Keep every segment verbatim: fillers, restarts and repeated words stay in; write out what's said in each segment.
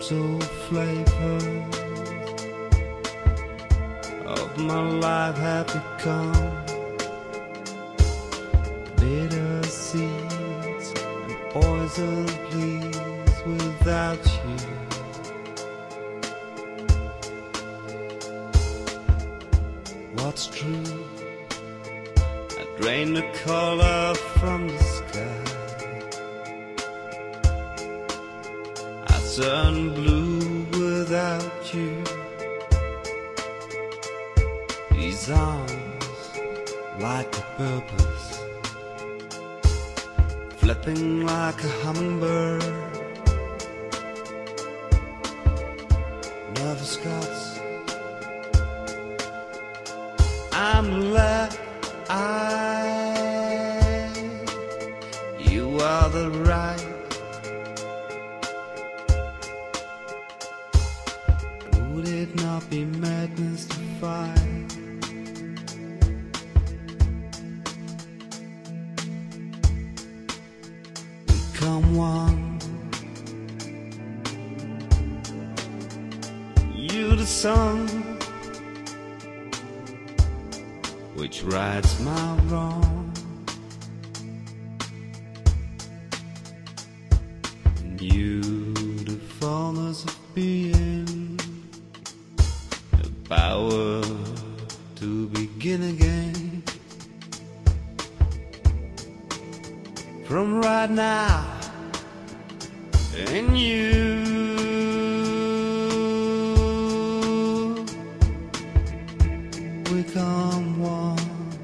subtle flavors of my life have become bitter seeds and poison please without you. What's true? I drain the color from the sky. I turn blue without you. These arms like a purpose, flipping like a hummingbird. Nervous cuts, I'm the left eye, you are the right. Would it not be madness to fight? Become one. You the sun which rights my wrong, and you the fullness of being, the power to begin again. From right now and you become one.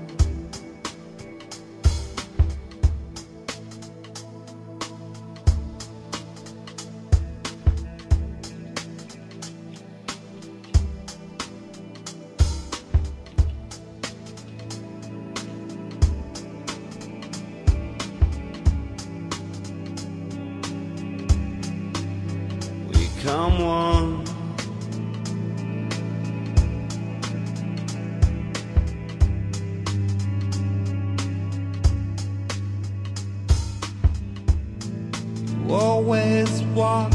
Become one. You always watch,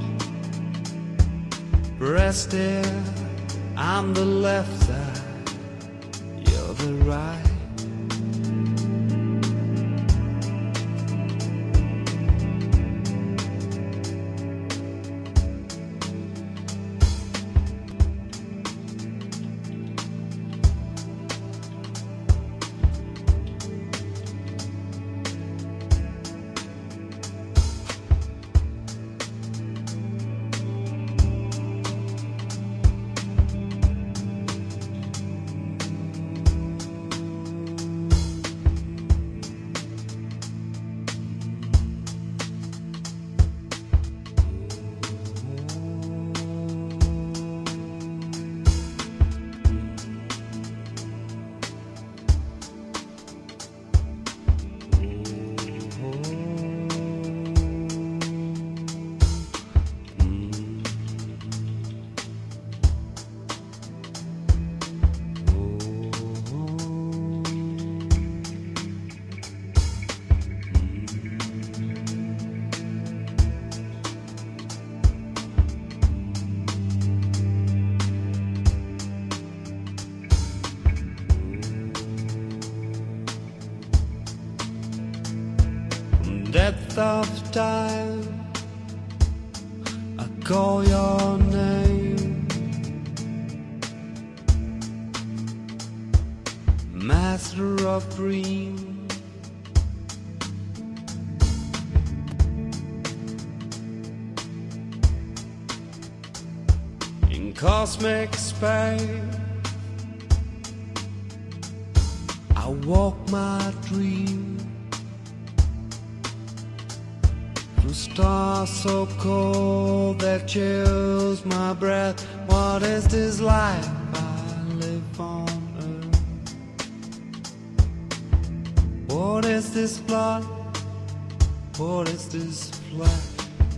breast there, I'm the left side, you're the right. Depth of time, I call your name, master of dreams. In cosmic space, I walk my dream. Through stars so cold that chills my breath. What is this life I live on earth? What is this blood? What is this flesh?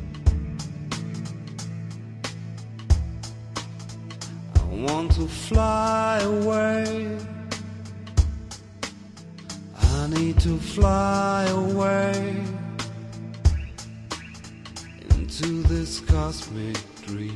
I want to fly away. I need to fly away into this cosmic dream.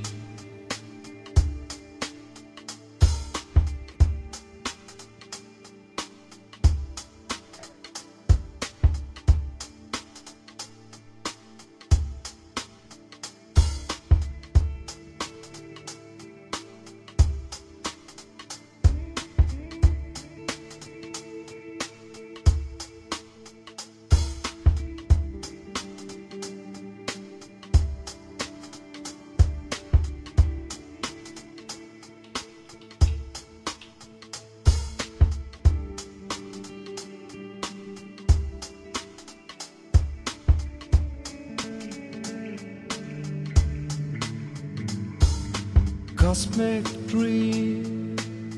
Cosmic dream,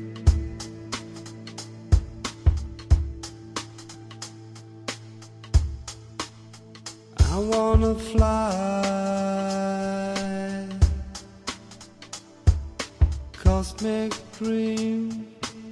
I wanna fly. Cosmic dream,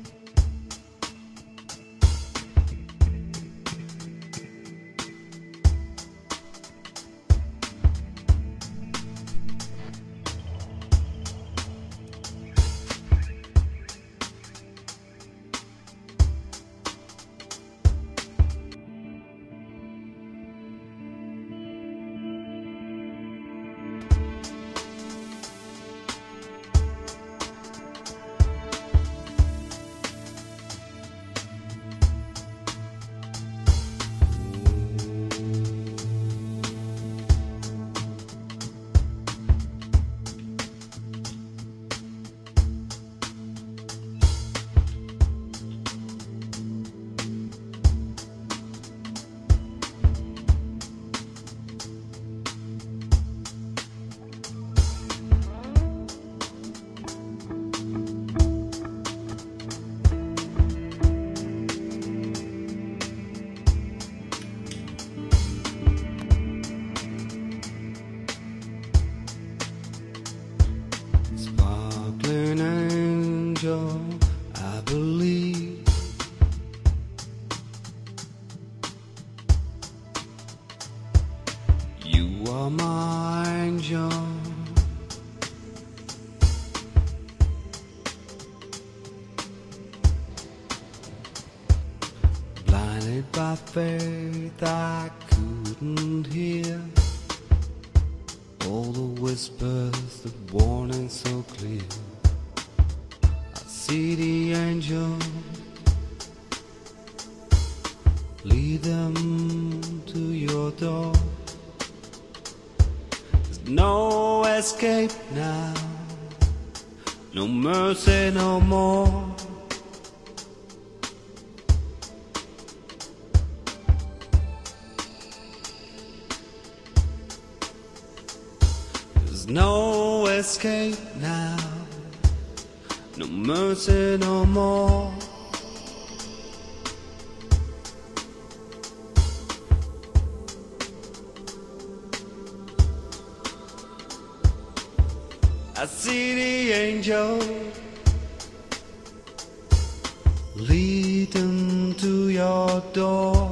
sparkling angel, I believe. You are my angel. Blinded by faith, I couldn't hear all the whispers, the warning so clear. I see the angel, lead them to your door. There's no escape now, no mercy no more. There's no escape now, no mercy no more. I see the angel, lead them to your door.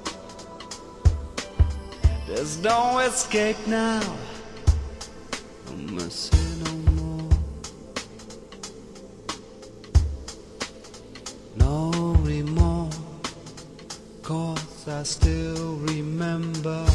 There's no escape now, no mercy no more. No remorse, 'cause I still remember.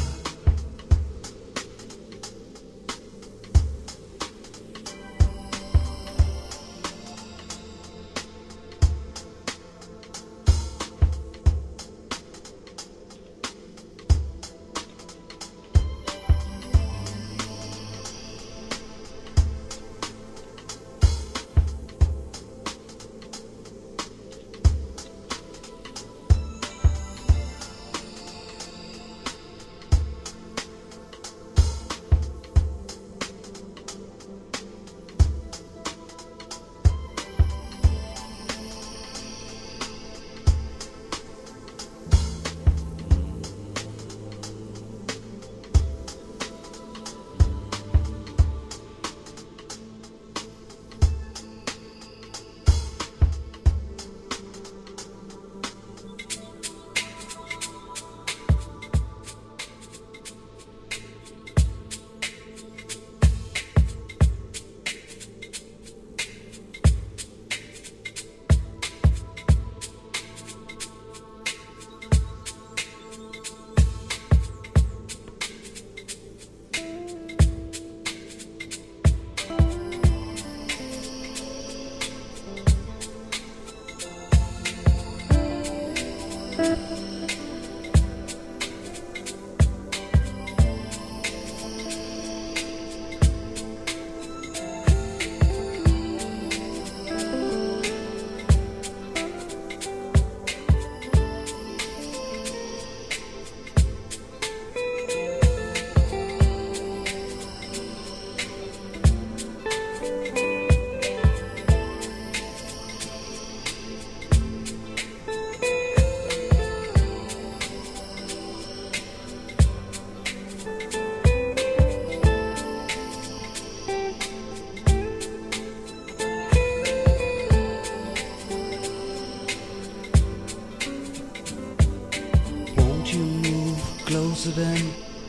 closer than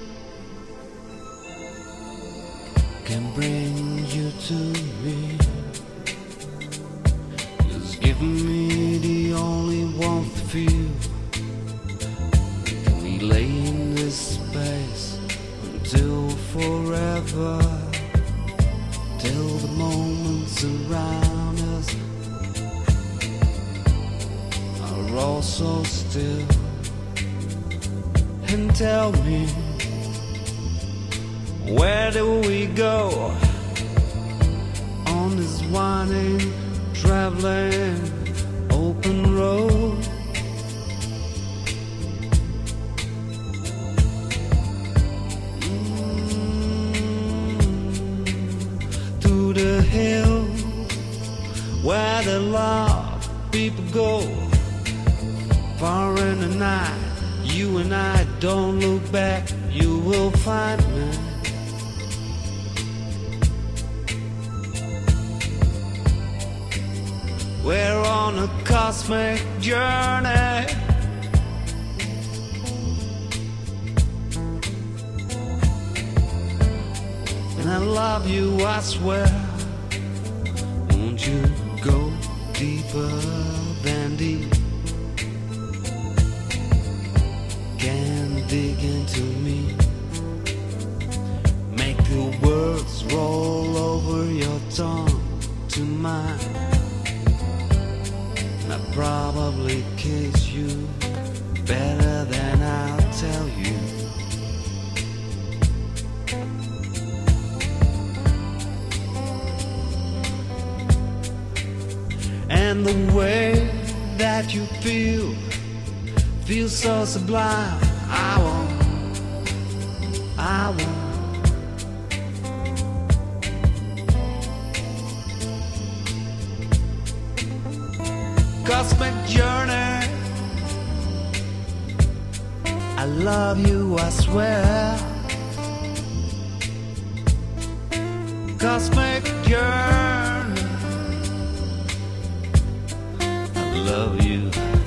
can bring you to me. Just give me the only warmth to feel. Can we lay in this space until forever? Till the moments around us are all so still. And tell me, where do we go on this winding, traveling, open road? Mm, to the hill where the lost people go. Far in the night, you and I, don't look back, you will find me. We're on a cosmic journey, and I love you, I swear. Won't you go deeper than deep? Can dig into me, make the words roll over your tongue to mine. I probably kiss you better than I'll tell you. And the way that you feel feels so sublime. I won't, I won't. Cosmic journey, I love you, I swear. Cosmic journey, I love you.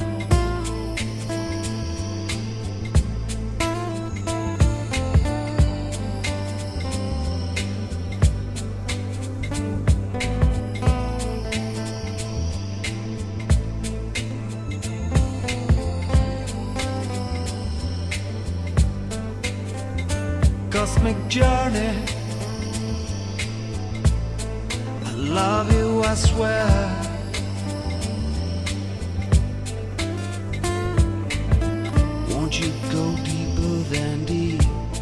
Cosmic journey, I love you, I swear. Won't you go deeper than deep?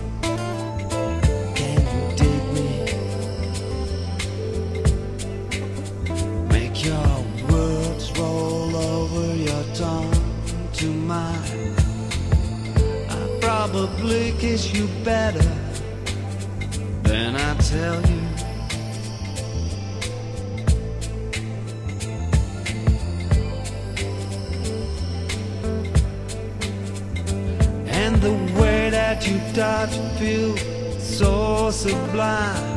Can you dig me? Make your words roll over your tongue to mine. I probably kiss you better than I tell you. And the way that you touch feels so sublime.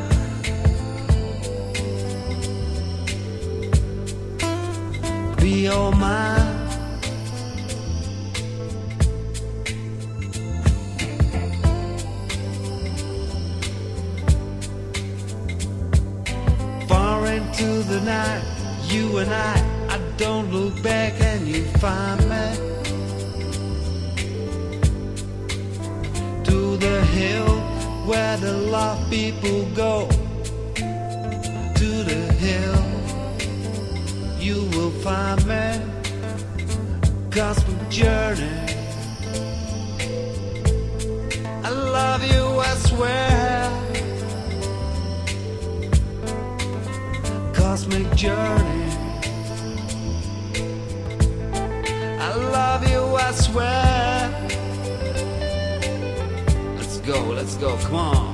Be all mine. Into the night, you and I, I don't look back and you find me. To the hill where the lost people go. To the hill, you will find me. Cosmic journey, I love you, I swear. Cosmic journey, I love you, I swear. Let's go, let's go, come on.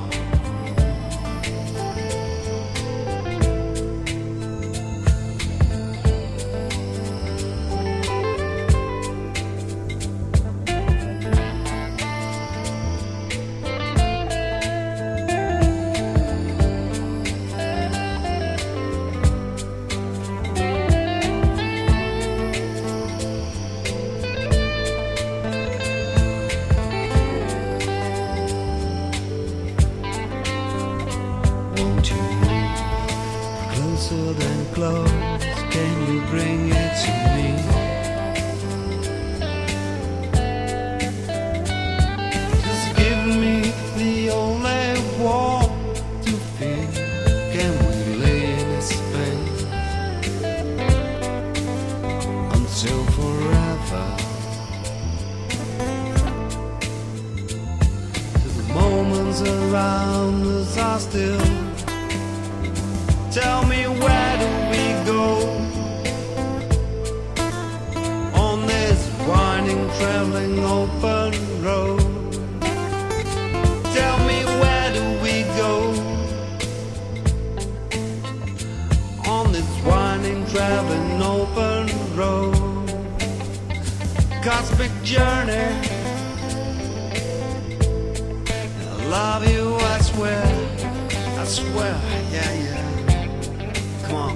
walls around us are still. Tell me, where do we go on this winding, traveling, open road? Tell me, where do we go on this winding, traveling, open road? Cosmic journey, I love you, I swear, I swear, yeah, yeah. Come on.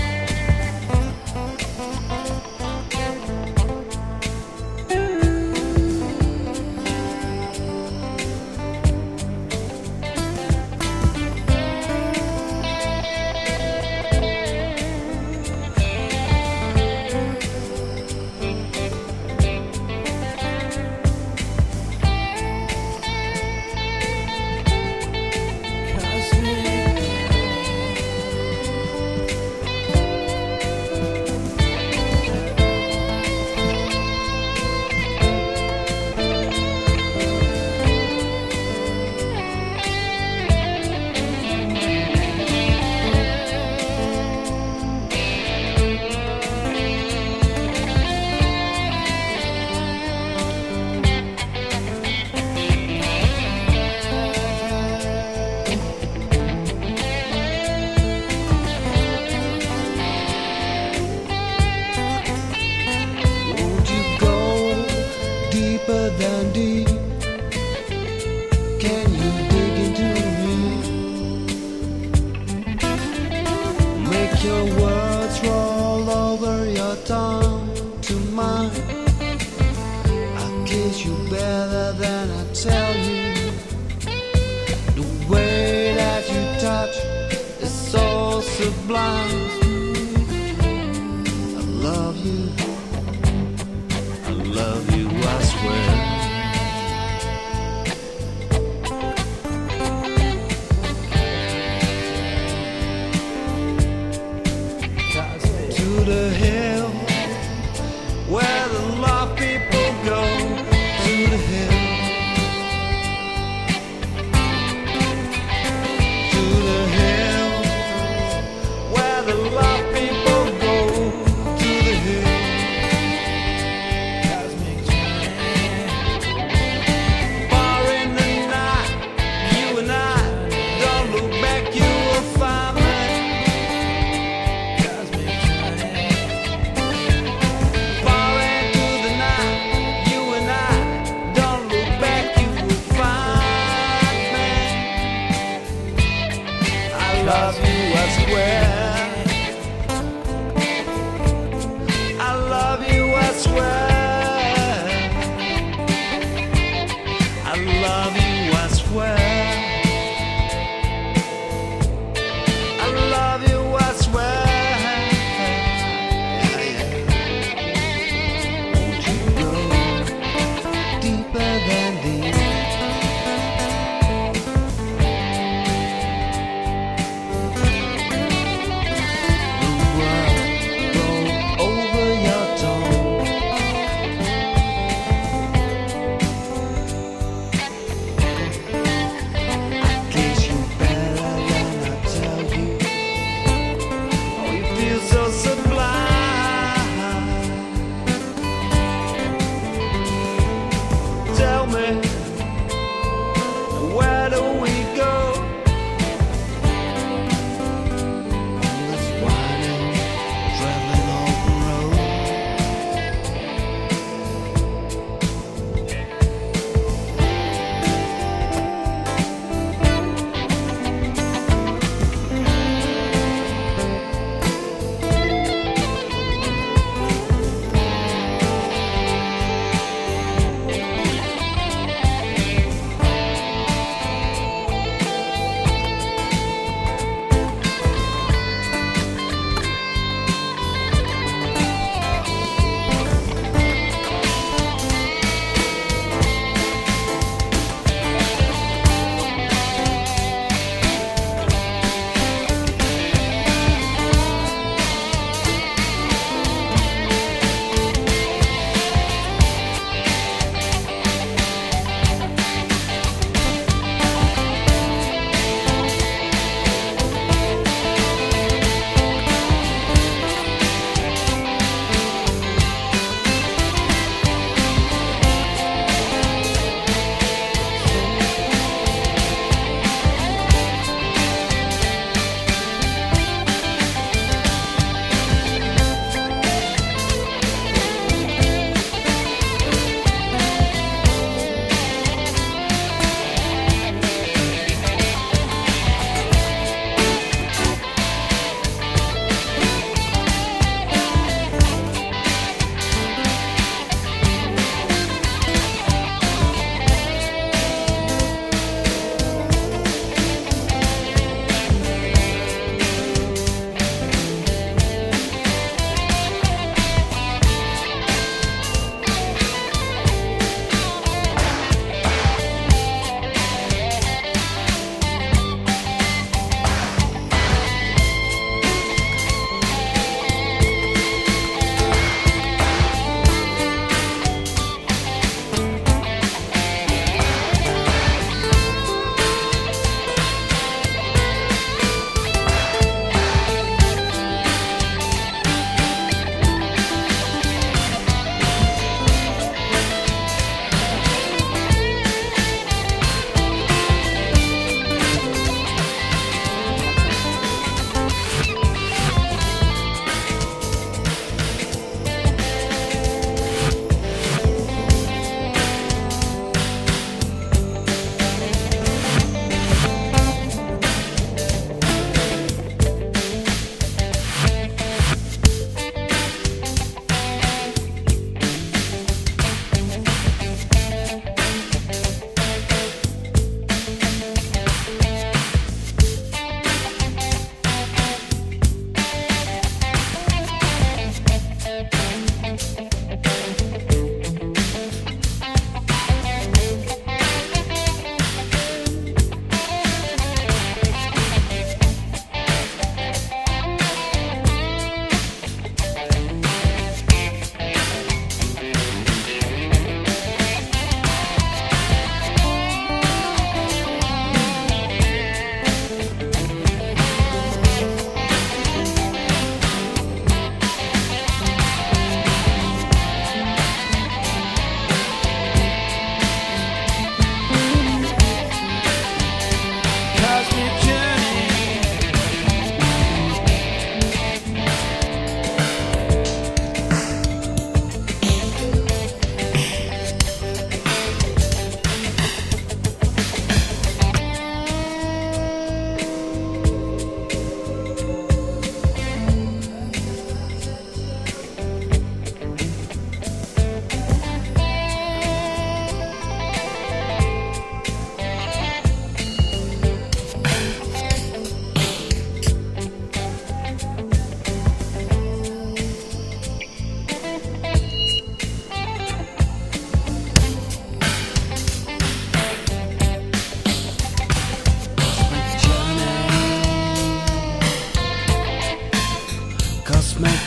Deeper than deep, can you dig into me? Make your words roll over your tongue to mine. I'll kiss you better than I tell you. The way that you touch is so sublime. I love you, I love you, I swear. To the hill where the lost people go. To the hill, to the hill where the lost people go. To the hill.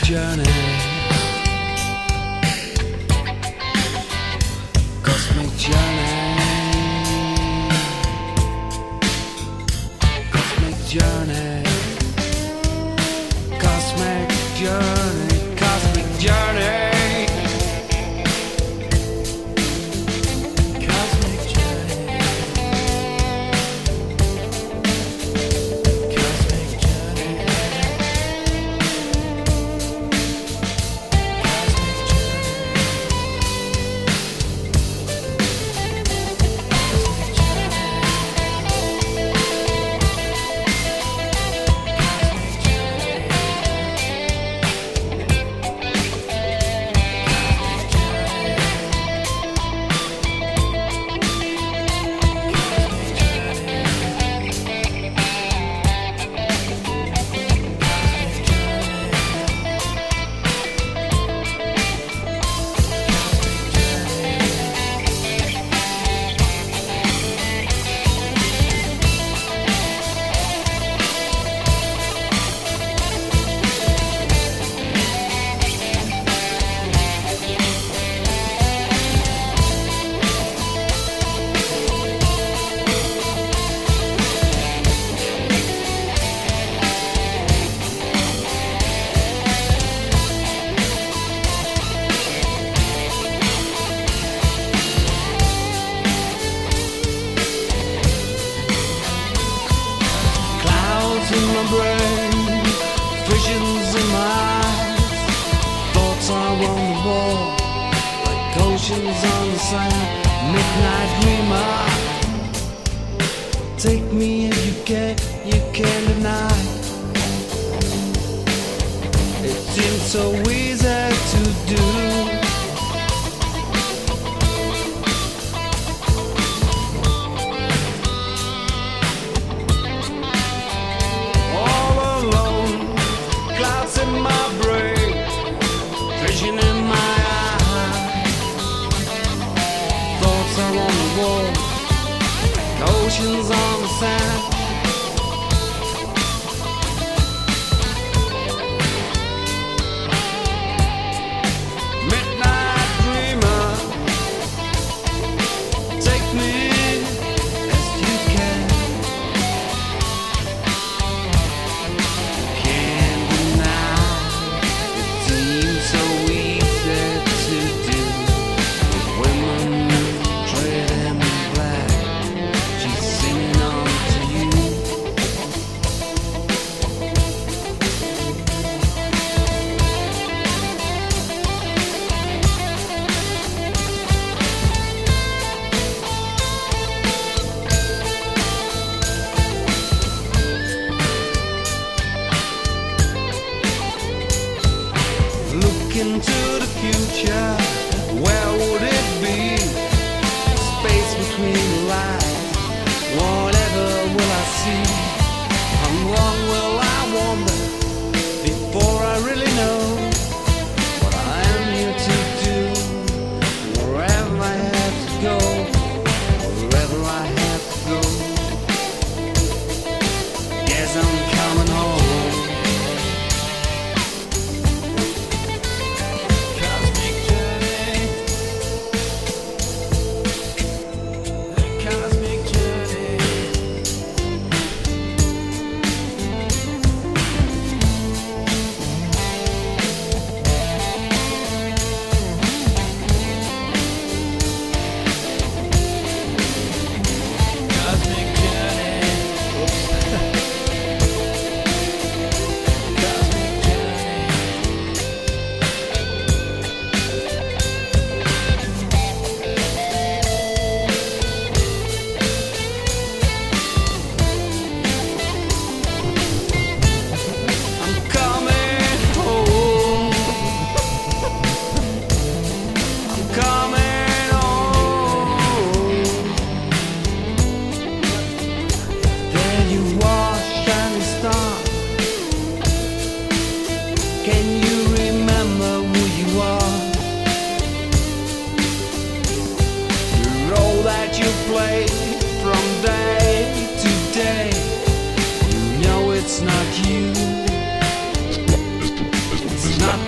journey. Cosmic journey. Cosmic journey. Cosmic journey. Cosmic journey. In my brain, visions in my eyes, thoughts are on the wall, like oceans on the sand. Midnight dreamer, take me if you can, you can't deny. It seems so easy to do. Oceans on the sand. Midnight dreamer, take me as you can. Can't deny, it seems so easy to do. The women tread in black. Singing on to you. Look into the future, where would it be? Space between the lines. Whatever will I see? How long will I wander before I really know what I am here to do? Wherever I have to go, wherever I have to go. Guess I'm coming home. Cosmic journey. Cosmic journey. play from day to day. You know it's not you, it's not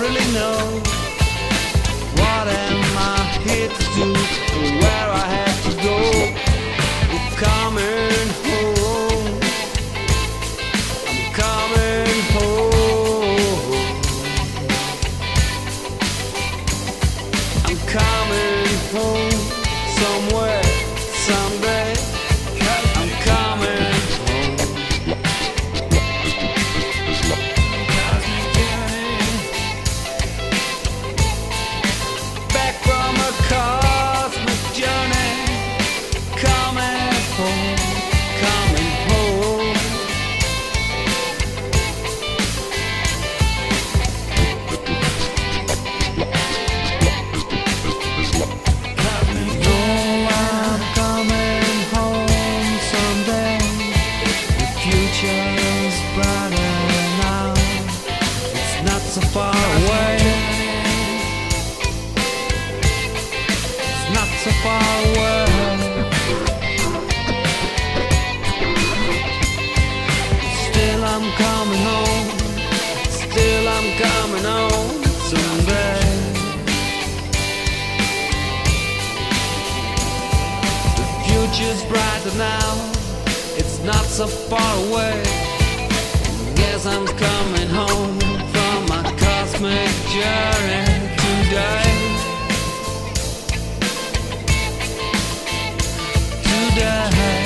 really know what am I here to do, where I have to go. I'm coming home, I'm coming home, I'm coming home somewhere, someday. I'm coming home. Back from a cosmic journey, coming home, coming home. No, I'm coming home someday. The future's brighter now. It's not so far away. It's not so far away. Still I'm coming home. Still I'm coming home someday. The future's brighter now. It's not so far away. Guess I'm coming home from my cosmic journey today. Today.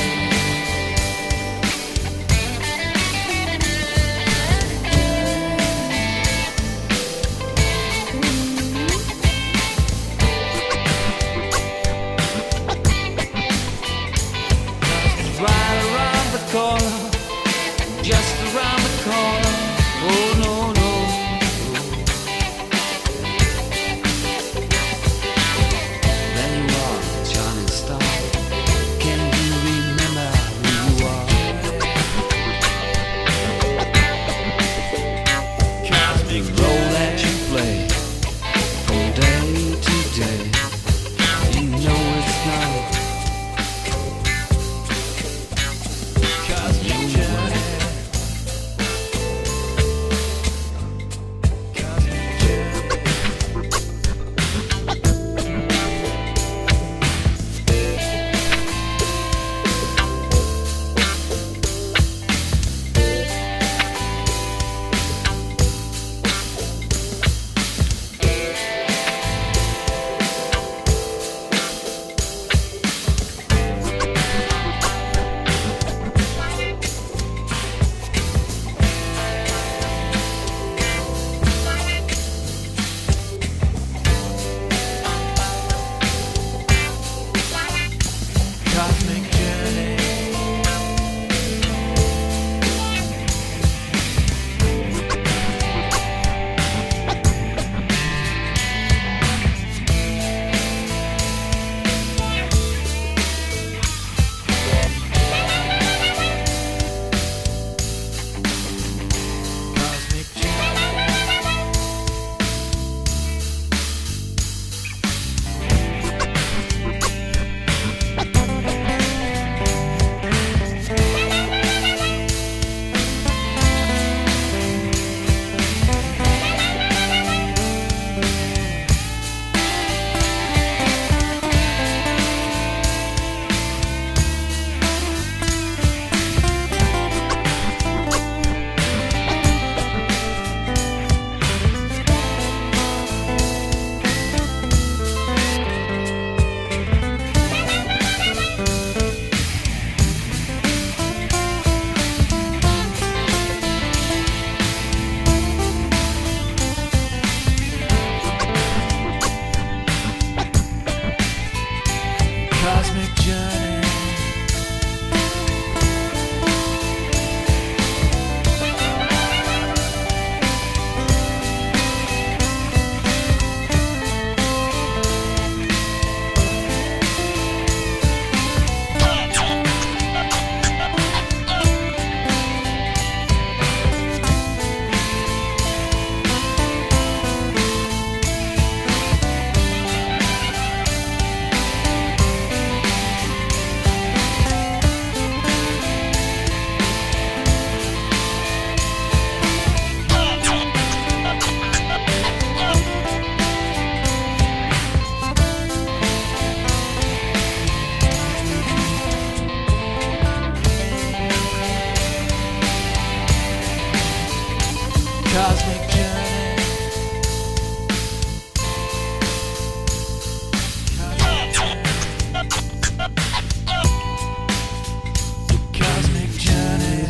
Right around the corner, just around the corner. Oh no, no, cosmic journey. Cosmic journey.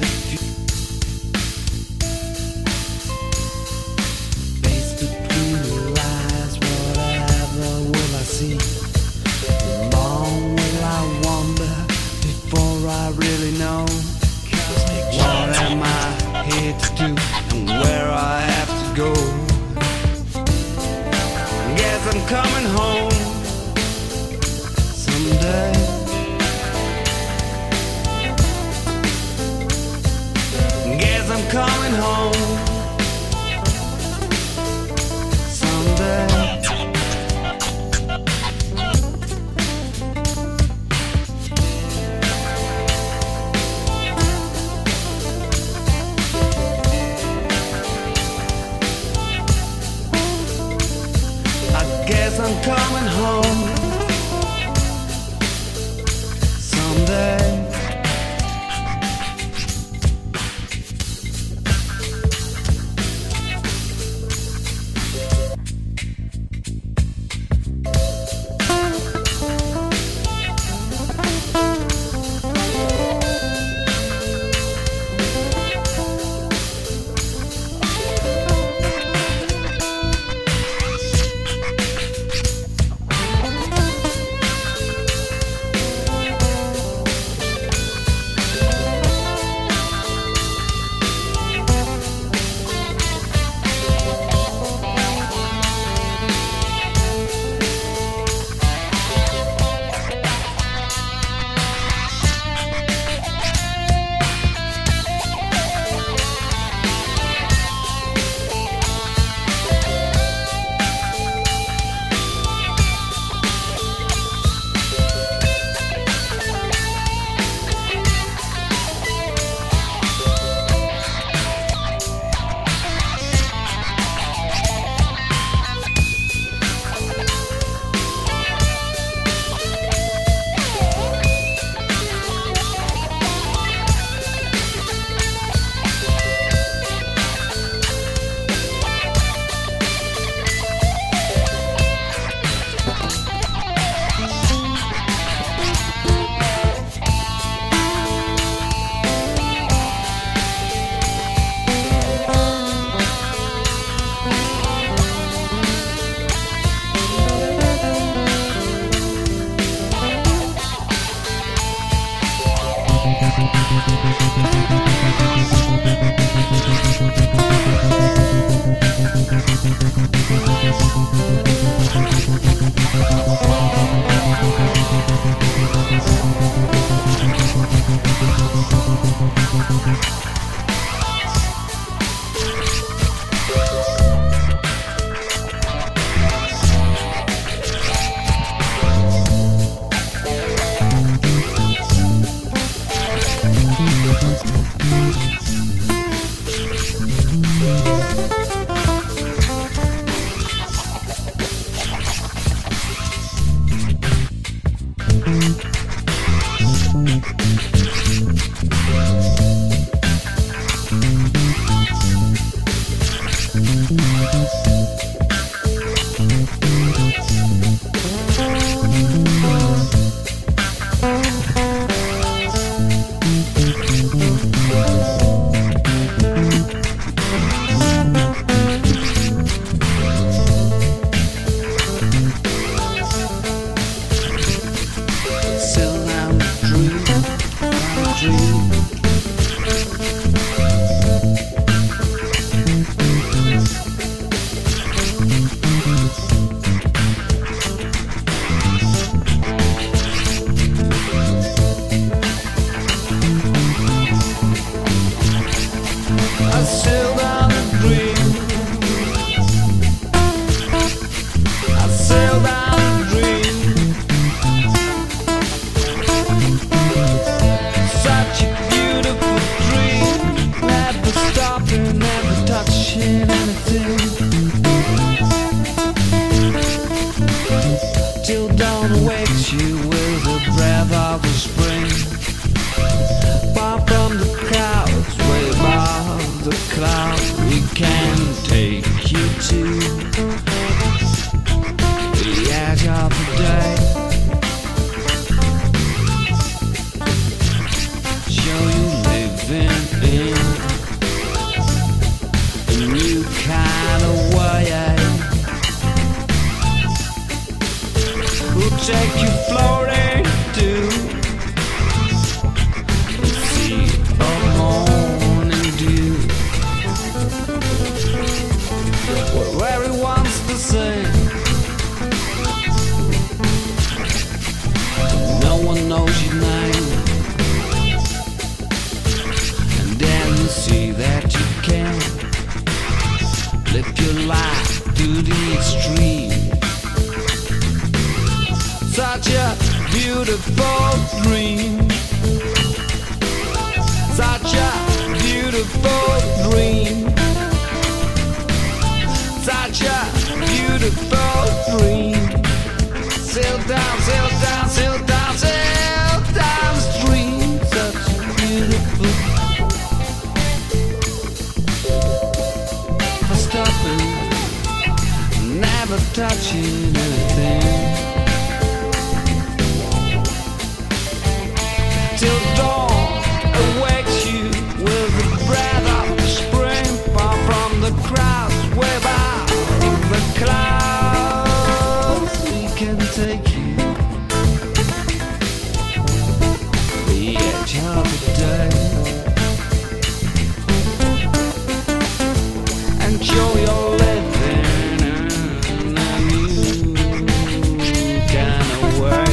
Space between the lines, whatever will I see? How long will I wander before I really know what am I here to do and where I have to go? Guess I'm coming home someday. Guess I'm coming home someday. Guess I'm coming home someday. kind of way. We'll take you floating to the sea of morning dew, where everyone's the same. No one knows your name, and then you see that you can't live your life to the extreme. Such a beautiful dream, such a beautiful dream, such a beautiful dream. Sail down, sail down, sail down, sail down the stream. Such a beautiful. For stopping, never touching anything. Till dawn awakes you with the breath of the spring, far from the crowds, way out in the clouds. We can take you the edge of the day and show your living in a new kind of way.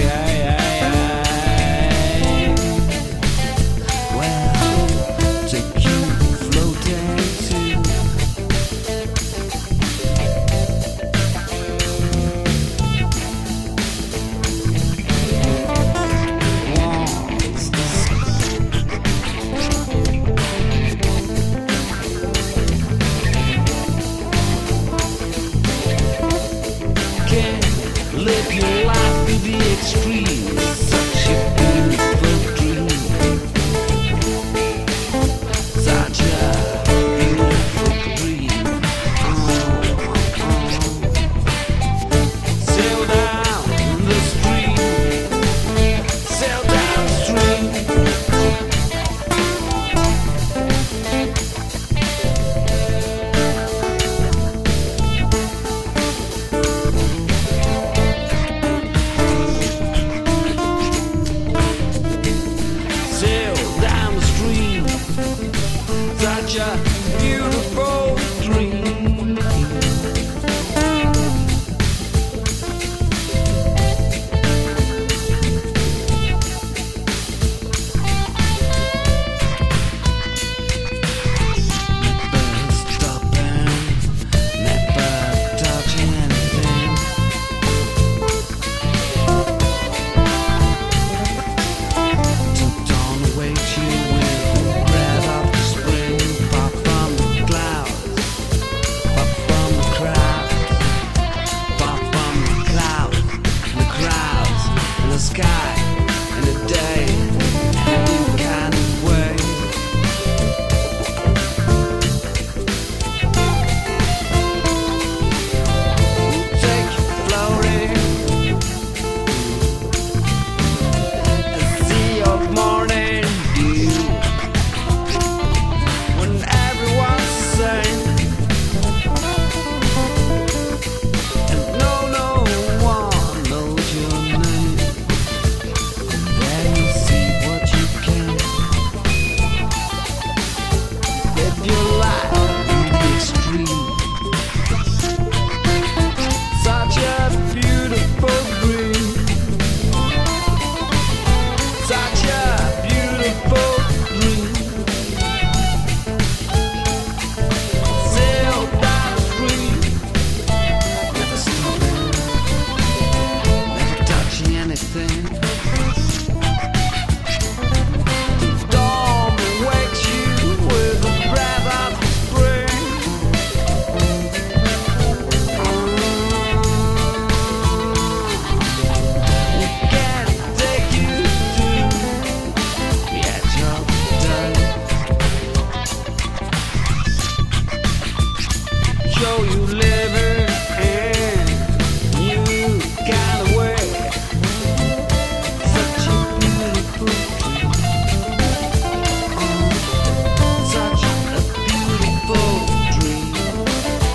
Live your life to the extreme. Such a beautiful dream. Such a beautiful dream. Oh, oh. Sail down the stream. Sail down the stream. Such a beautiful dream. Never stopping, never touching anything. Till dawn awaits you with the breath of the spring, far from the clouds, far from the crowds, far from the clouds, the crowds, in the sky, in the day, in a new kind of way. We'll take you floating, the sea of morning dew, when everyone's the same, and no, no one knows your name. Then you see what you can. Live your life to the extreme. Such a beautiful dream. Such a beautiful dream. Sail down the stream. Never stopping, never touching anything. Dawn wakes you with the breath of the spring. We can take you to the edge of the day. Show you living in a new kind of way. Such a beautiful dream. Oh, such a beautiful dream.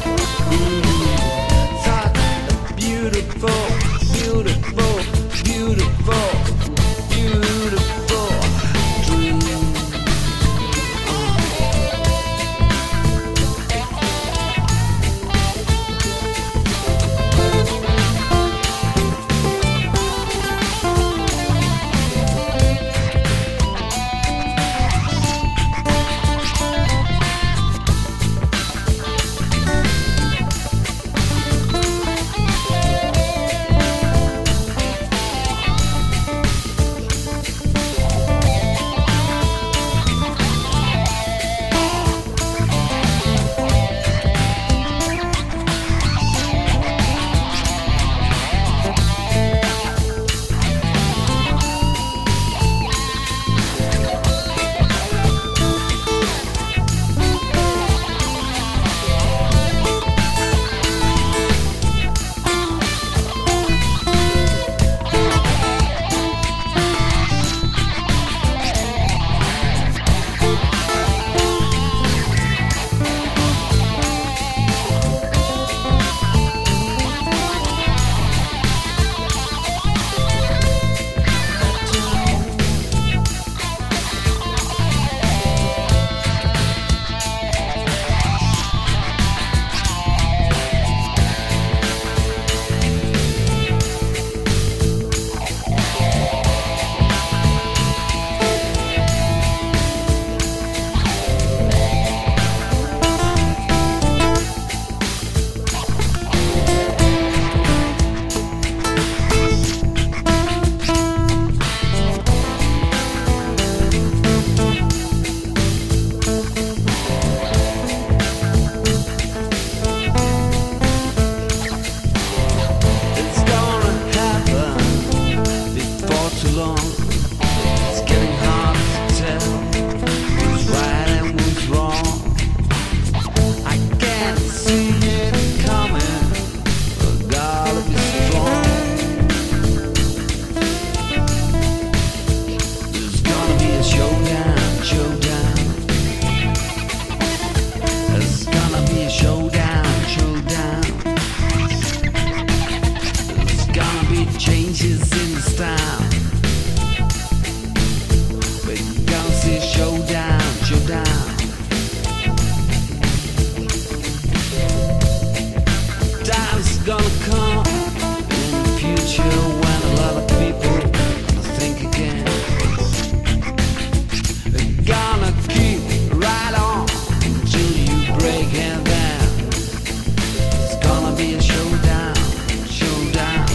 showdown, showdown. There's gonna be changes in the style. We're gonna see showdown, showdown. Time's gonna come in the future when a lot of people think again. We're gonna keep right on until you break and then it's gonna be a showdown, showdown.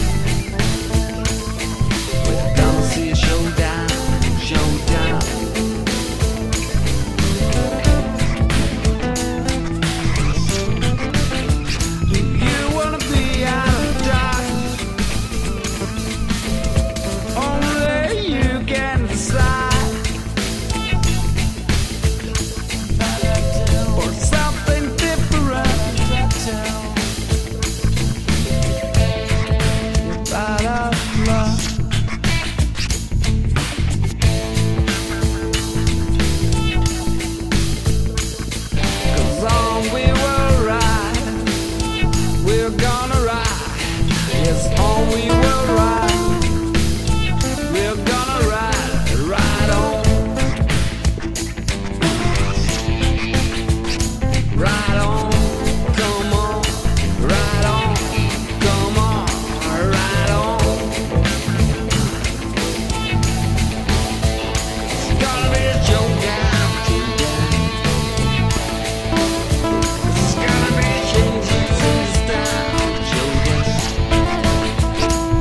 We're gonna see a showdown, showdown. You wanna be out of touch, only you can decide. Or something different. You're out of luck. Cause on we will ride, we're gonna ride. Yes, on we will ride, we're gonna ride, ride on. Ride on, come on, ride on, come on, ride on. It's gonna be a showdown, it's gonna be changes in style, showdown.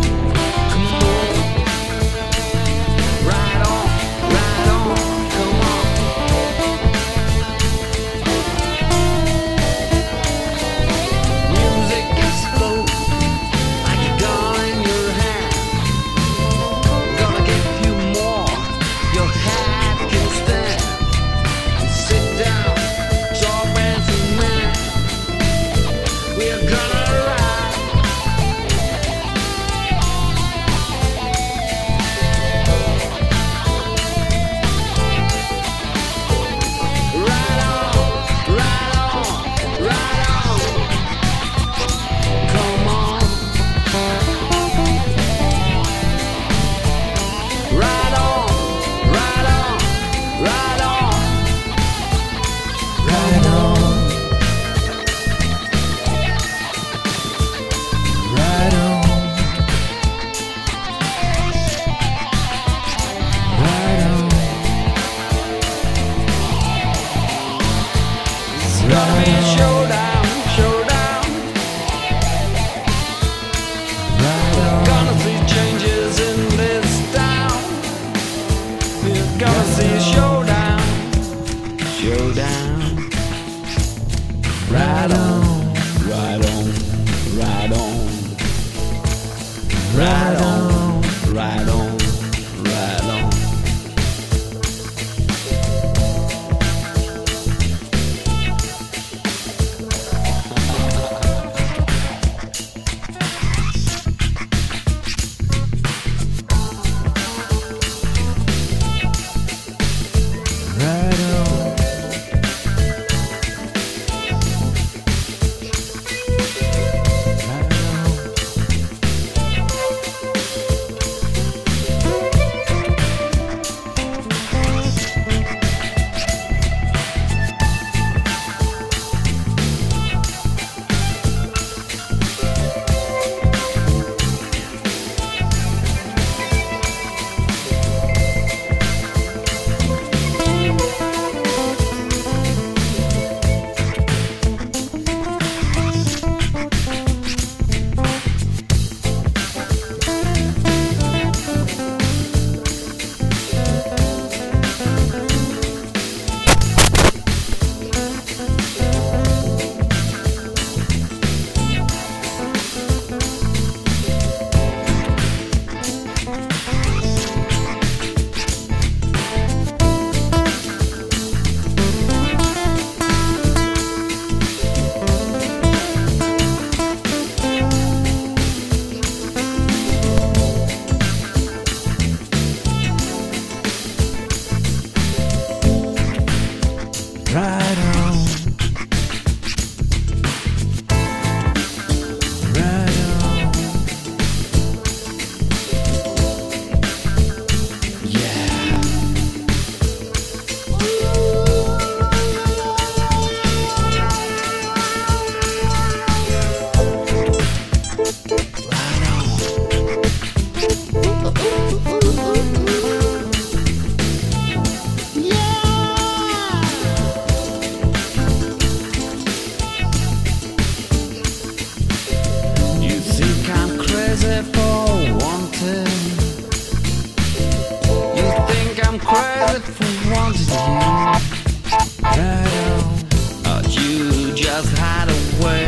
just hide away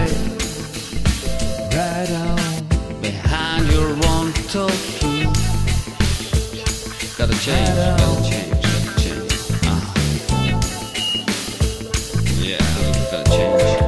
right on behind your own tofu. Gotta change, gotta change, gotta change. Uh. Yeah, gotta change.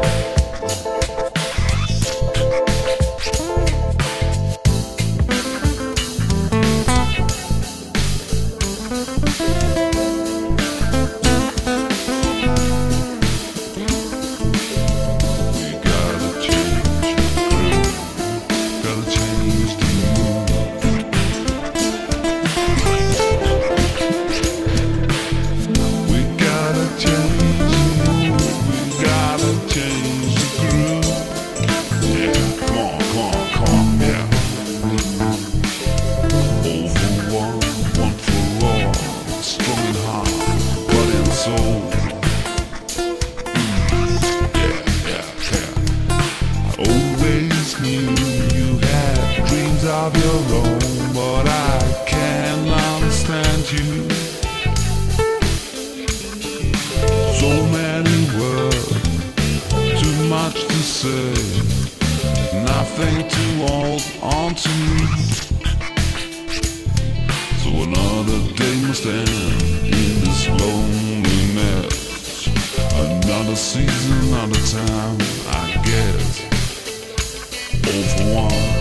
Of your own, but I can't understand you. So many words, too much to say, nothing to hold on to. So another day must end in this loneliness. Another season, another time, I guess. All for one.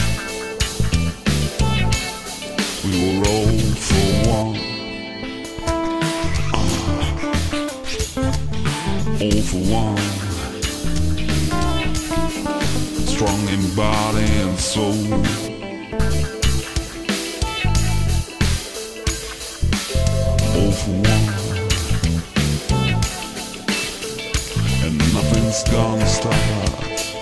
We were all for one, uh, all for one, strong in body and soul, all for one, and nothing's gonna stop us,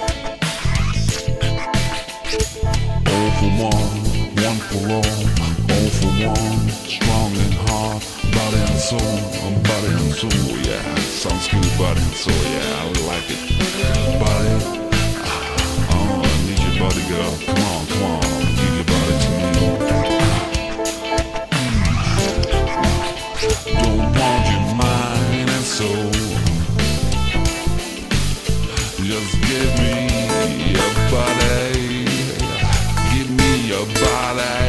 all for one. One for all, all for one, strong and hard, body and soul, body and soul, yeah, sounds good, body and soul, yeah, I like it, body, oh, I need your body, girl, come on, come on, give your body to me, don't want your mind and soul, just give me your body. Your body.